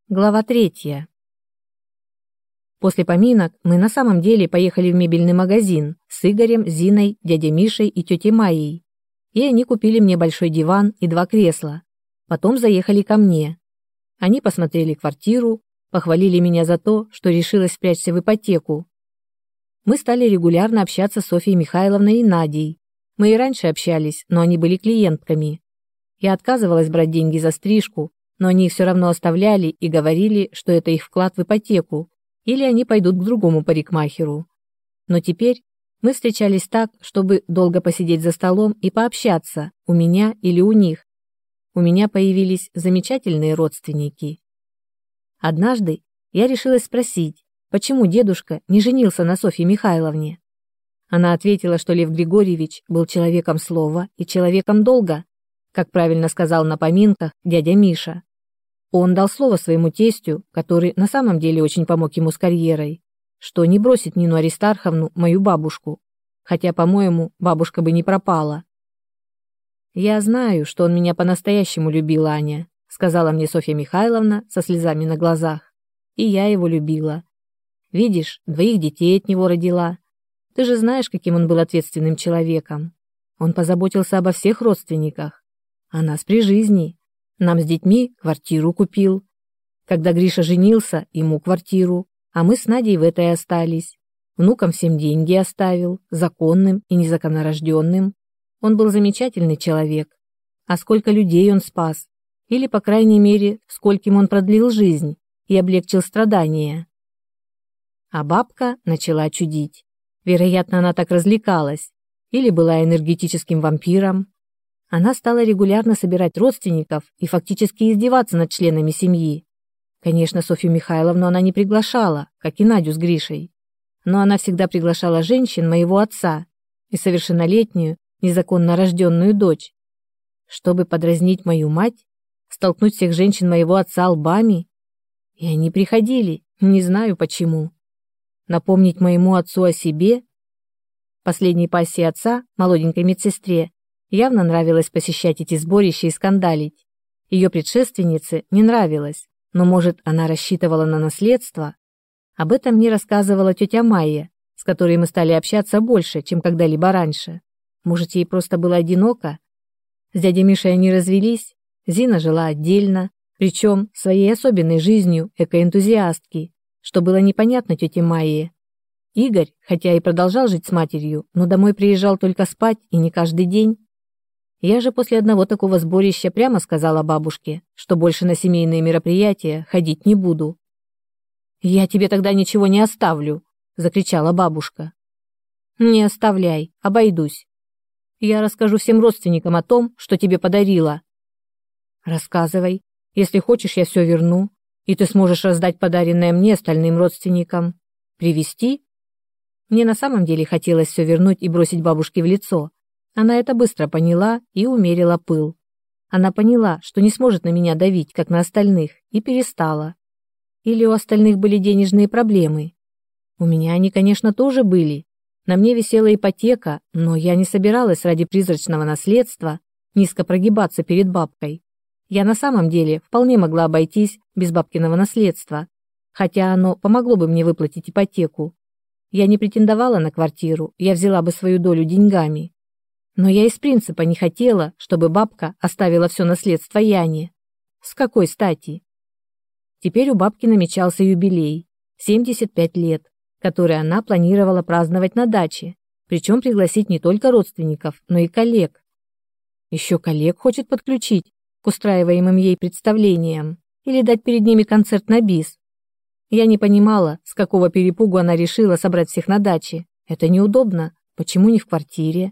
Глава 3. После поминок мы на самом деле поехали в мебельный магазин с Игорем, Зиной, дядей Мишей и тетей Майей. И они купили мне большой диван и 2 кресла. Потом заехали ко мне. Они посмотрели квартиру, похвалили меня за то, что решилась впрячься в ипотеку. Мы стали регулярно общаться с Софьей Михайловной и Надей. Мы и раньше общались, но они были клиентками. Я отказывалась брать деньги за стрижку, но они их все равно оставляли и говорили, что это их вклад в ипотеку, или они пойдут к другому парикмахеру. Но теперь мы встречались так, чтобы долго посидеть за столом и пообщаться, у меня или у них. У меня появились замечательные родственники. Однажды я решилась спросить, почему дедушка не женился на Софье Михайловне. Она ответила, что Лев Григорьевич был человеком слова и человеком долга, как правильно сказал на поминках дядя Миша. Он дал слово своему тестю, который на самом деле очень помог ему с карьерой, что не бросит Нину Аристарховну, мою бабушку, хотя, по-моему, бабушка бы не пропала. «Я знаю, что он меня по-настоящему любил, Аня», сказала мне Софья Михайловна со слезами на глазах. «И я его любила. Видишь, 2 детей от него родила. Ты же знаешь, каким он был ответственным человеком. Он позаботился обо всех родственниках, о нас при жизни. Нам с детьми квартиру купил. Когда Гриша женился, ему квартиру, а мы с Надей в этой остались. Внукам всем деньги оставил, законным и незаконнорожденным. Он был замечательный человек. А сколько людей он спас, или, по крайней мере, скольким он продлил жизнь и облегчил страдания. А бабка начала чудить. Вероятно, она так развлекалась, или была энергетическим вампиром. Она стала регулярно собирать родственников и фактически издеваться над членами семьи. Конечно, Софью Михайловну она не приглашала, как и Надю с Гришей. Но она всегда приглашала женщин моего отца и совершеннолетнюю, незаконно рожденную дочь. Чтобы подразнить мою мать, столкнуть всех женщин моего отца лбами. И они приходили, не знаю почему. Напомнить моему отцу о себе. Последней пассии отца, молоденькой медсестре, явно нравилось посещать эти сборища и скандалить. Ее предшественнице не нравилось, но, может, она рассчитывала на наследство. Об этом мне рассказывала тетя Майя, с которой мы стали общаться больше, чем когда-либо раньше. Может, ей просто было одиноко? С дядей Мишей они развелись, Зина жила отдельно, причем своей особенной жизнью экоэнтузиастки, что было непонятно тете Майе. Игорь, хотя и продолжал жить с матерью, но домой приезжал только спать и не каждый день. Я же после одного такого сборища прямо сказала бабушке, что больше на семейные мероприятия ходить не буду. «Я тебе тогда ничего не оставлю», — закричала бабушка. «Не оставляй, обойдусь. Я расскажу всем родственникам о том, что тебе подарила». «Рассказывай. Если хочешь, я все верну, и ты сможешь раздать подаренное мне остальным родственникам. Привезти?» Мне на самом деле хотелось все вернуть и бросить бабушке в лицо. Она это быстро поняла и умерила пыл. Она поняла, что не сможет на меня давить, как на остальных, и перестала. Или у остальных были денежные проблемы. У меня они, конечно, тоже были. На мне висела ипотека, но я не собиралась ради призрачного наследства низко прогибаться перед бабкой. Я на самом деле вполне могла обойтись без бабкиного наследства, хотя оно помогло бы мне выплатить ипотеку. Я не претендовала на квартиру, я взяла бы свою долю деньгами. Но я из принципа не хотела, чтобы бабка оставила все наследство Яне. С какой стати? Теперь у бабки намечался юбилей – 75 лет, который она планировала праздновать на даче, причем пригласить не только родственников, но и коллег. Еще коллег хочет подключить к устраиваемым ей представлениям или дать перед ними концерт на бис. Я не понимала, с какого перепугу она решила собрать всех на даче. Это неудобно. Почему не в квартире?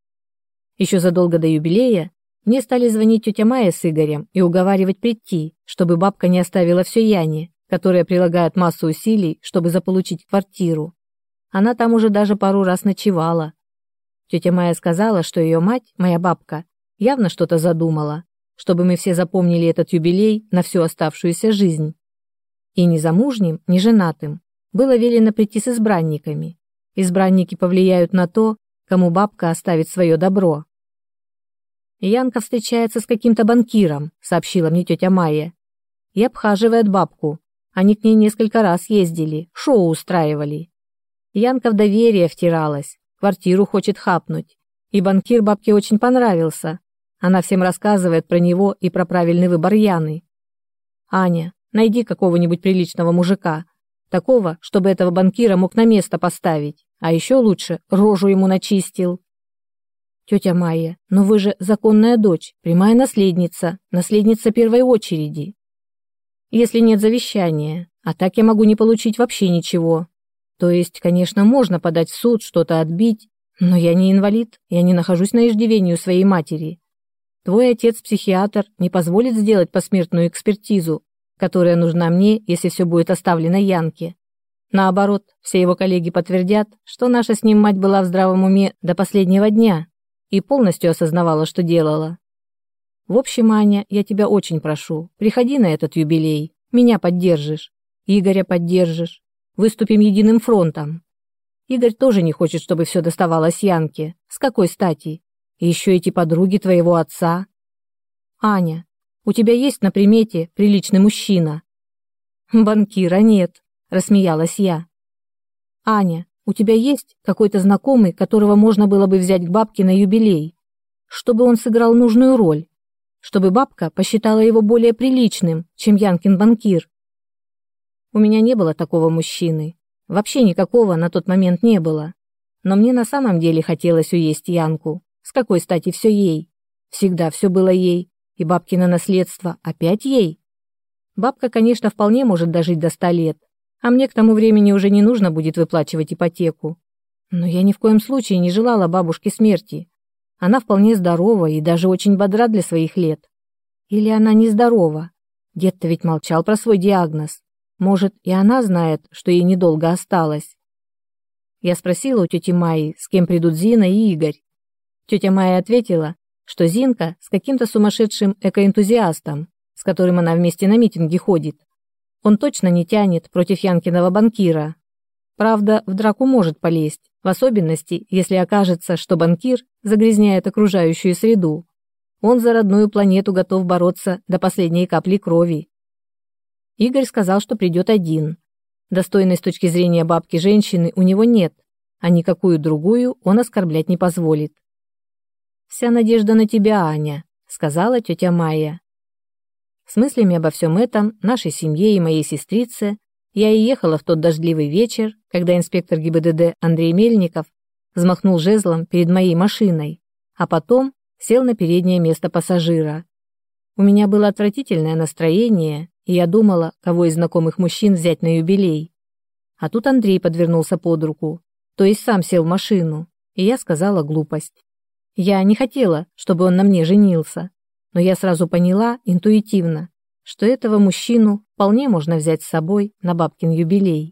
Еще задолго до юбилея мне стали звонить тетя Майя с Игорем и уговаривать прийти, чтобы бабка не оставила все Яне, которая прилагает массу усилий, чтобы заполучить квартиру. Она там уже даже пару раз ночевала. Тетя Майя сказала, что ее мать, моя бабка, явно что-то задумала, чтобы мы все запомнили этот юбилей на всю оставшуюся жизнь. И ни замужним, ни женатым было велено прийти с избранниками. Избранники повлияют на то, кому бабка оставит свое добро. «Янка встречается с каким-то банкиром», — сообщила мне тетя Майя. и обхаживает бабку. Они к ней несколько раз ездили, шоу устраивали. Янка в доверие втиралась, квартиру хочет хапнуть. И банкир бабке очень понравился. Она всем рассказывает про него и про правильный выбор Яны. Аня, найди какого-нибудь приличного мужика. Такого, чтобы этого банкира мог на место поставить. А еще лучше, рожу ему начистил. Тетя Майя, но вы же законная дочь, прямая наследница, наследница первой очереди. Если нет завещания, а так я могу не получить вообще ничего. То есть, конечно, можно подать в суд, что-то отбить, но я не инвалид, я не нахожусь на иждивении у своей матери. Твой отец-психиатр не позволит сделать посмертную экспертизу, которая нужна мне, если все будет оставлено Янке. Наоборот, все его коллеги подтвердят, что наша с ним мать была в здравом уме до последнего дня и полностью осознавала, что делала. В общем, Аня, я тебя очень прошу, приходи на этот юбилей, меня поддержишь, Игоря поддержишь, выступим единым фронтом. Игорь тоже не хочет, чтобы все доставалось Янке. С какой стати? И еще эти подруги твоего отца. Аня, у тебя есть на примете приличный мужчина? Банкира нет, рассмеялась я. Аня, у тебя есть какой-то знакомый, которого можно было бы взять к бабке на юбилей, чтобы он сыграл нужную роль? Чтобы бабка посчитала его более приличным, чем Янкин банкир. У меня не было такого мужчины. Вообще никакого на тот момент не было. Но мне на самом деле хотелось уесть Янку. С какой стати все ей? Всегда все было ей. И бабкино наследство опять ей. Бабка, конечно, вполне может дожить до 100 лет. А мне к тому времени уже не нужно будет выплачивать ипотеку. Но я ни в коем случае не желала бабушке смерти. Она вполне здорова и даже очень бодра для своих лет. Или она нездорова? Дед-то ведь молчал про свой диагноз. Может, и она знает, что ей недолго осталось. Я спросила у тети Майи, с кем придут Зина и Игорь. Тетя Майя ответила, что Зинка с каким-то сумасшедшим экоэнтузиастом, с которым она вместе на митинги ходит. Он точно не тянет против Янкиного банкира. Правда, в драку может полезть, в особенности, если окажется, что банкир загрязняет окружающую среду. Он за родную планету готов бороться до последней капли крови. Игорь сказал, что придет один. Достойной с точки зрения бабки женщины у него нет, а никакую другую он оскорблять не позволит. «Вся надежда на тебя, Аня», — сказала тетя Майя. С мыслями обо всем этом, нашей семье и моей сестрице, я и ехала в тот дождливый вечер, когда инспектор ГИБДД Андрей Мельников взмахнул жезлом перед моей машиной, а потом сел на переднее место пассажира. У меня было отвратительное настроение, и я думала, кого из знакомых мужчин взять на юбилей. А тут Андрей подвернулся под руку, то есть сам сел в машину, и я сказала глупость. Я не хотела, чтобы он на мне женился, но я сразу поняла интуитивно, что этого мужчину вполне можно взять с собой на бабкин юбилей.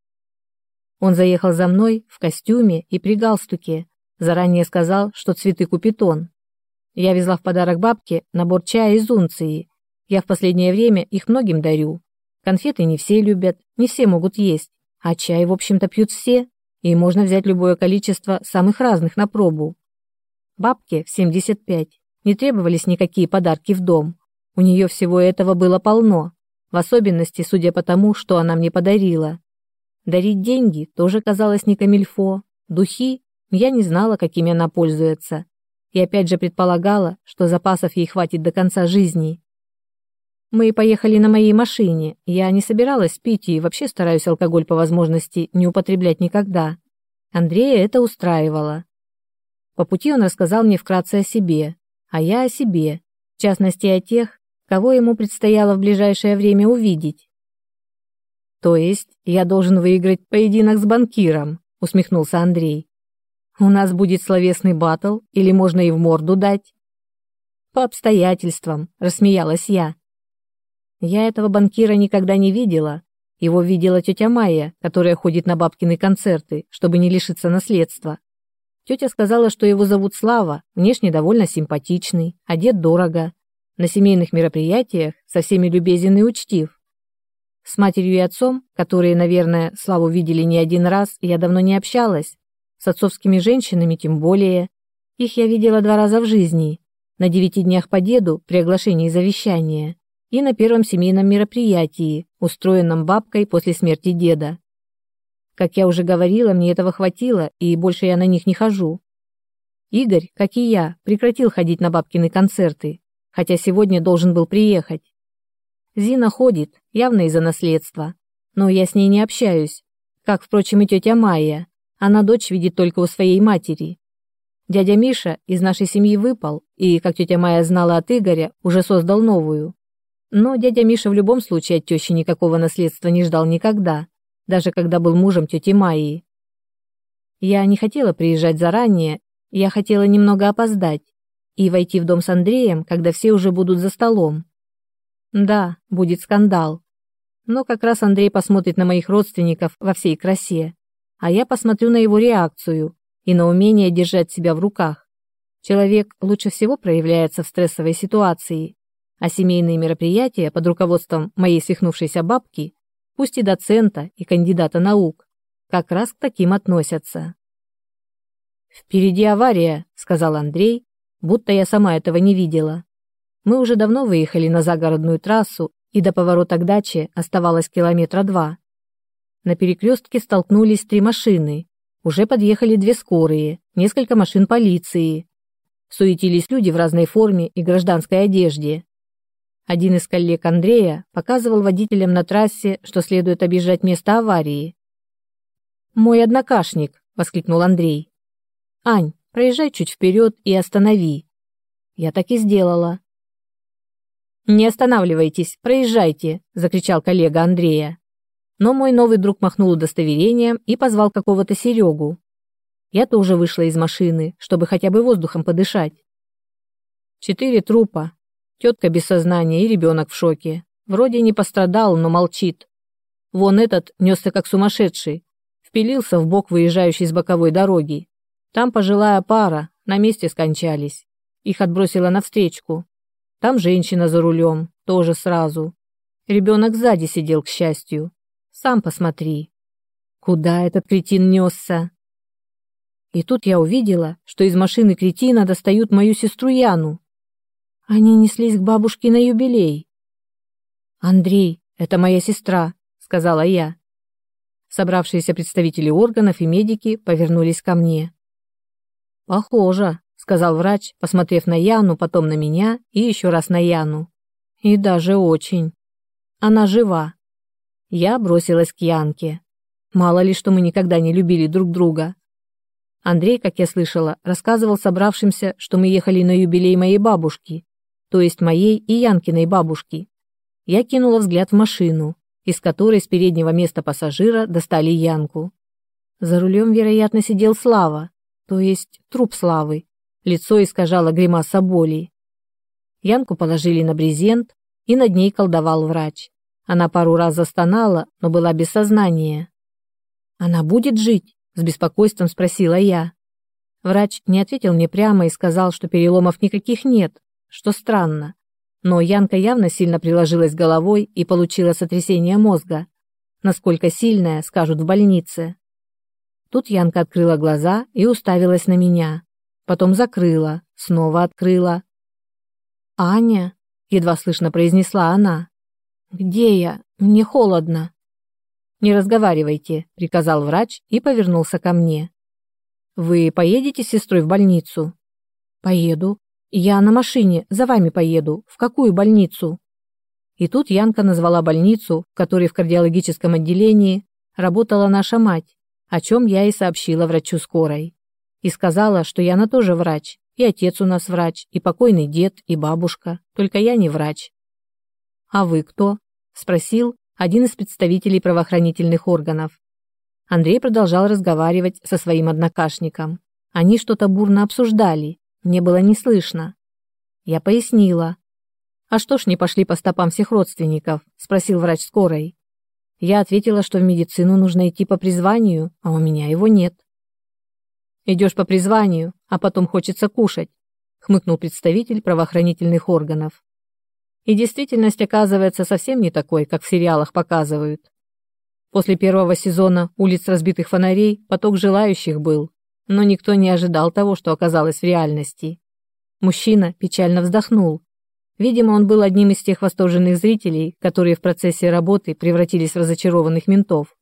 Он заехал за мной в костюме и при галстуке, заранее сказал, что цветы купит он. Я везла в подарок бабке набор чая из унции. Я в последнее время их многим дарю. Конфеты не все любят, не все могут есть, а чай, в общем-то, пьют все, и можно взять любое количество самых разных на пробу. Бабке в 75 не требовались никакие подарки в дом. У нее всего этого было полно, в особенности, судя по тому, что она мне подарила. Дарить деньги тоже казалось не камильфо. Духи я не знала, какими она пользуется. И опять же предполагала, что запасов ей хватит до конца жизни. Мы поехали на моей машине. Я не собиралась пить и вообще стараюсь алкоголь по возможности не употреблять никогда. Андрея это устраивало. По пути он рассказал мне вкратце о себе, а я о себе, в частности о тех, кого ему предстояло в ближайшее время увидеть. «То есть я должен выиграть поединок с банкиром?» — усмехнулся Андрей. «У нас будет словесный баттл или можно и в морду дать?» «По обстоятельствам», — рассмеялась я. Я этого банкира никогда не видела. Его видела тетя Майя, которая ходит на бабкины концерты, чтобы не лишиться наследства. Тетя сказала, что его зовут Слава, внешне довольно симпатичный, одет дорого. На семейных мероприятиях со всеми любезен и учтив. С матерью и отцом, которые, наверное, Славу видели не один раз, я давно не общалась. С отцовскими женщинами тем более. Их я видела 2 раза в жизни. На 9 днях по деду при оглашении завещания. и на первом семейном мероприятии, устроенном бабкой после смерти деда. Как я уже говорила, мне этого хватило, и больше я на них не хожу. Игорь, как и я, прекратил ходить на бабкины концерты, хотя сегодня должен был приехать. Зина ходит, явно из-за наследства, но я с ней не общаюсь, как, впрочем, и тетя Майя. Она дочь видит только у своей матери. Дядя Миша из нашей семьи выпал, и, как тетя Майя знала от Игоря, уже создал новую. Но дядя Миша в любом случае от тещи никакого наследства не ждал никогда, даже когда был мужем тети Майи. Я не хотела приезжать заранее, я хотела немного опоздать и войти в дом с Андреем, когда все уже будут за столом. Да, будет скандал. Но как раз Андрей посмотрит на моих родственников во всей красе, а я посмотрю на его реакцию и на умение держать себя в руках. Человек лучше всего проявляется в стрессовой ситуации, а семейные мероприятия под руководством моей свихнувшейся бабки, пусть и доцента, и кандидата наук, как раз к таким относятся. «Впереди авария», — сказал Андрей, будто я сама этого не видела. Мы уже давно выехали на загородную трассу, и до поворота к даче оставалось 2 километра. На перекрестке столкнулись 3 машины. Уже подъехали 2 скорые, несколько машин полиции. Суетились люди в разной форме и гражданской одежде. Один из коллег Андрея показывал водителям на трассе, что следует объезжать место аварии. «Мой однокашник», — воскликнул Андрей. «Ань, проезжай чуть вперед и останови». Я так и сделала. «Не останавливайтесь, проезжайте», — закричал коллега Андрея. Но мой новый друг махнул удостоверением и позвал какого-то Серегу. Я тоже вышла из машины, чтобы хотя бы воздухом подышать. 4 трупа. Тетка без сознания и ребенок в шоке. Вроде не пострадал, но молчит. Вон этот несся как сумасшедший. Впилился в бок выезжающей с боковой дороги. Там пожилая пара, на месте скончались. Их отбросило навстречку. Там женщина за рулем, тоже сразу. Ребенок сзади сидел, к счастью. Сам посмотри. Куда этот кретин несся? И тут я увидела, что из машины кретина достают мою сестру Яну. Они неслись к бабушке на юбилей. «Андрей, это моя сестра», — сказала я. Собравшиеся представители органов и медики повернулись ко мне. «Похоже», — сказал врач, посмотрев на Яну, потом на меня и еще раз на Яну. «И даже очень. Она жива». Я бросилась к Янке. Мало ли, что мы никогда не любили друг друга. Андрей, как я слышала, рассказывал собравшимся, что мы ехали на юбилей моей бабушки, то есть моей и Янкиной бабушки. Я кинула взгляд в машину, из которой с переднего места пассажира достали Янку. За рулем, вероятно, сидел Слава, то есть труп Славы. Лицо искажало гримаса боли. Янку положили на брезент, и над ней колдовал врач. Она пару раз застонала, но была без сознания. «Она будет жить?» — с беспокойством спросила я. Врач не ответил мне прямо и сказал, что переломов никаких нет, что странно. Но Янка явно сильно приложилась головой и получила сотрясение мозга. Насколько сильное, скажут в больнице. Тут Янка открыла глаза и уставилась на меня. Потом закрыла, снова открыла. «Аня?» — едва слышно произнесла она. «Где я? Мне холодно». «Не разговаривайте», — приказал врач и повернулся ко мне. «Вы поедете с сестрой в больницу?» «Поеду. Я на машине, за вами поеду. В какую больницу?» И тут Янка назвала больницу, в которой в кардиологическом отделении работала наша мать, о чем я и сообщила врачу скорой. И сказала, что Яна тоже врач, и отец у нас врач, и покойный дед, и бабушка, только я не врач. «А вы кто?» — спросил один из представителей правоохранительных органов. Андрей продолжал разговаривать со своим однокашником. Они что-то бурно обсуждали, мне было не слышно. Я пояснила. «А что ж не пошли по стопам всех родственников?» — спросил врач скорой. Я ответила, что в медицину нужно идти по призванию, а у меня его нет. «Идешь по призванию, а потом хочется кушать», — хмыкнул представитель правоохранительных органов. И действительность оказывается совсем не такой, как в сериалах показывают. После первого сезона «Улиц разбитых фонарей» поток желающих был, но никто не ожидал того, что оказалось в реальности. Мужчина печально вздохнул. Видимо, он был одним из тех восторженных зрителей, которые в процессе работы превратились в разочарованных ментов.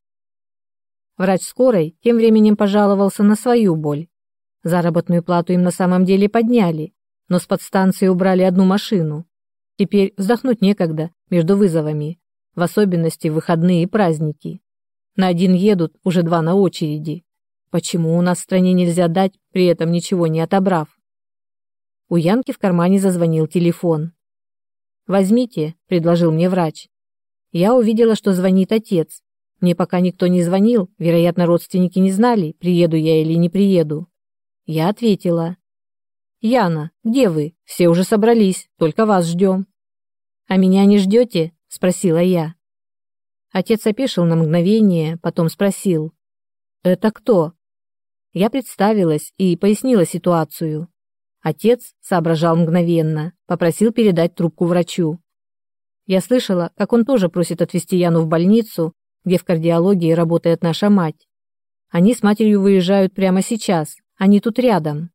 Врач скорой тем временем пожаловался на свою боль. Заработную плату им на самом деле подняли, но с подстанции убрали одну машину. Теперь вздохнуть некогда между вызовами, в особенности в выходные и праздники. На один едут, уже два на очереди. Почему у нас в стране нельзя дать, при этом ничего не отобрав? У Янки в кармане зазвонил телефон. «Возьмите», — предложил мне врач. Я увидела, что звонит отец. Мне пока никто не звонил, вероятно, родственники не знали, приеду я или не приеду. Я ответила. «Яна, где вы? Все уже собрались, только вас ждем». «А меня не ждете?» — спросила я. Отец опешил на мгновение, потом спросил. «Это кто?» Я представилась и пояснила ситуацию. Отец соображал мгновенно, попросил передать трубку врачу. Я слышала, как он тоже просит отвезти Яну в больницу, где в кардиологии работает наша мать. Они с матерью выезжают прямо сейчас, они тут рядом.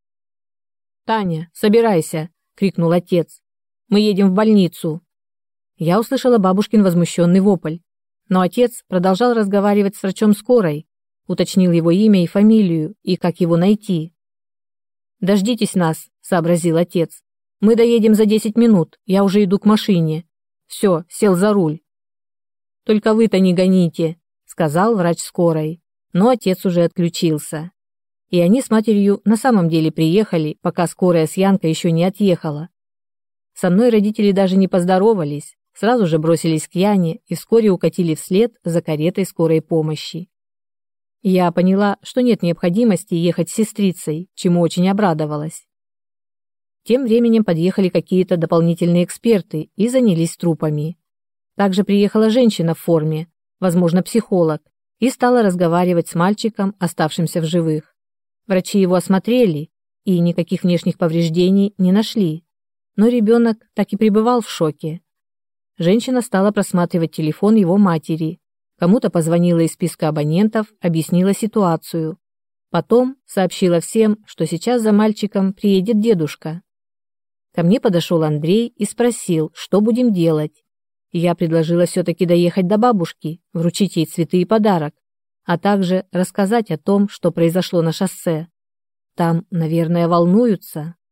«Таня, собирайся!» — крикнул отец. «Мы едем в больницу!» Я услышала бабушкин возмущенный вопль, но отец продолжал разговаривать с врачом скорой, уточнил его имя и фамилию и как его найти. «Дождитесь нас», — сообразил отец. «Мы доедем за 10 минут, я уже иду к машине. Все, сел за руль». «Только вы-то не гоните», — сказал врач скорой, но отец уже отключился. И они с матерью на самом деле приехали, пока скорая с Янкой еще не отъехала. Со мной родители даже не поздоровались, сразу же бросились к Яне и вскоре укатили вслед за каретой скорой помощи. Я поняла, что нет необходимости ехать с сестрицей, чему очень обрадовалась. Тем временем подъехали какие-то дополнительные эксперты и занялись трупами. Также приехала женщина в форме, возможно, психолог, и стала разговаривать с мальчиком, оставшимся в живых. Врачи его осмотрели и никаких внешних повреждений не нашли, но ребенок так и пребывал в шоке. Женщина стала просматривать телефон его матери, кому-то позвонила из списка абонентов, объяснила ситуацию. Потом сообщила всем, что сейчас за мальчиком приедет дедушка. Ко мне подошел Андрей и спросил, что будем делать. Я предложила все-таки доехать до бабушки, вручить ей цветы и подарок, а также рассказать о том, что произошло на шоссе. Там, наверное, волнуются.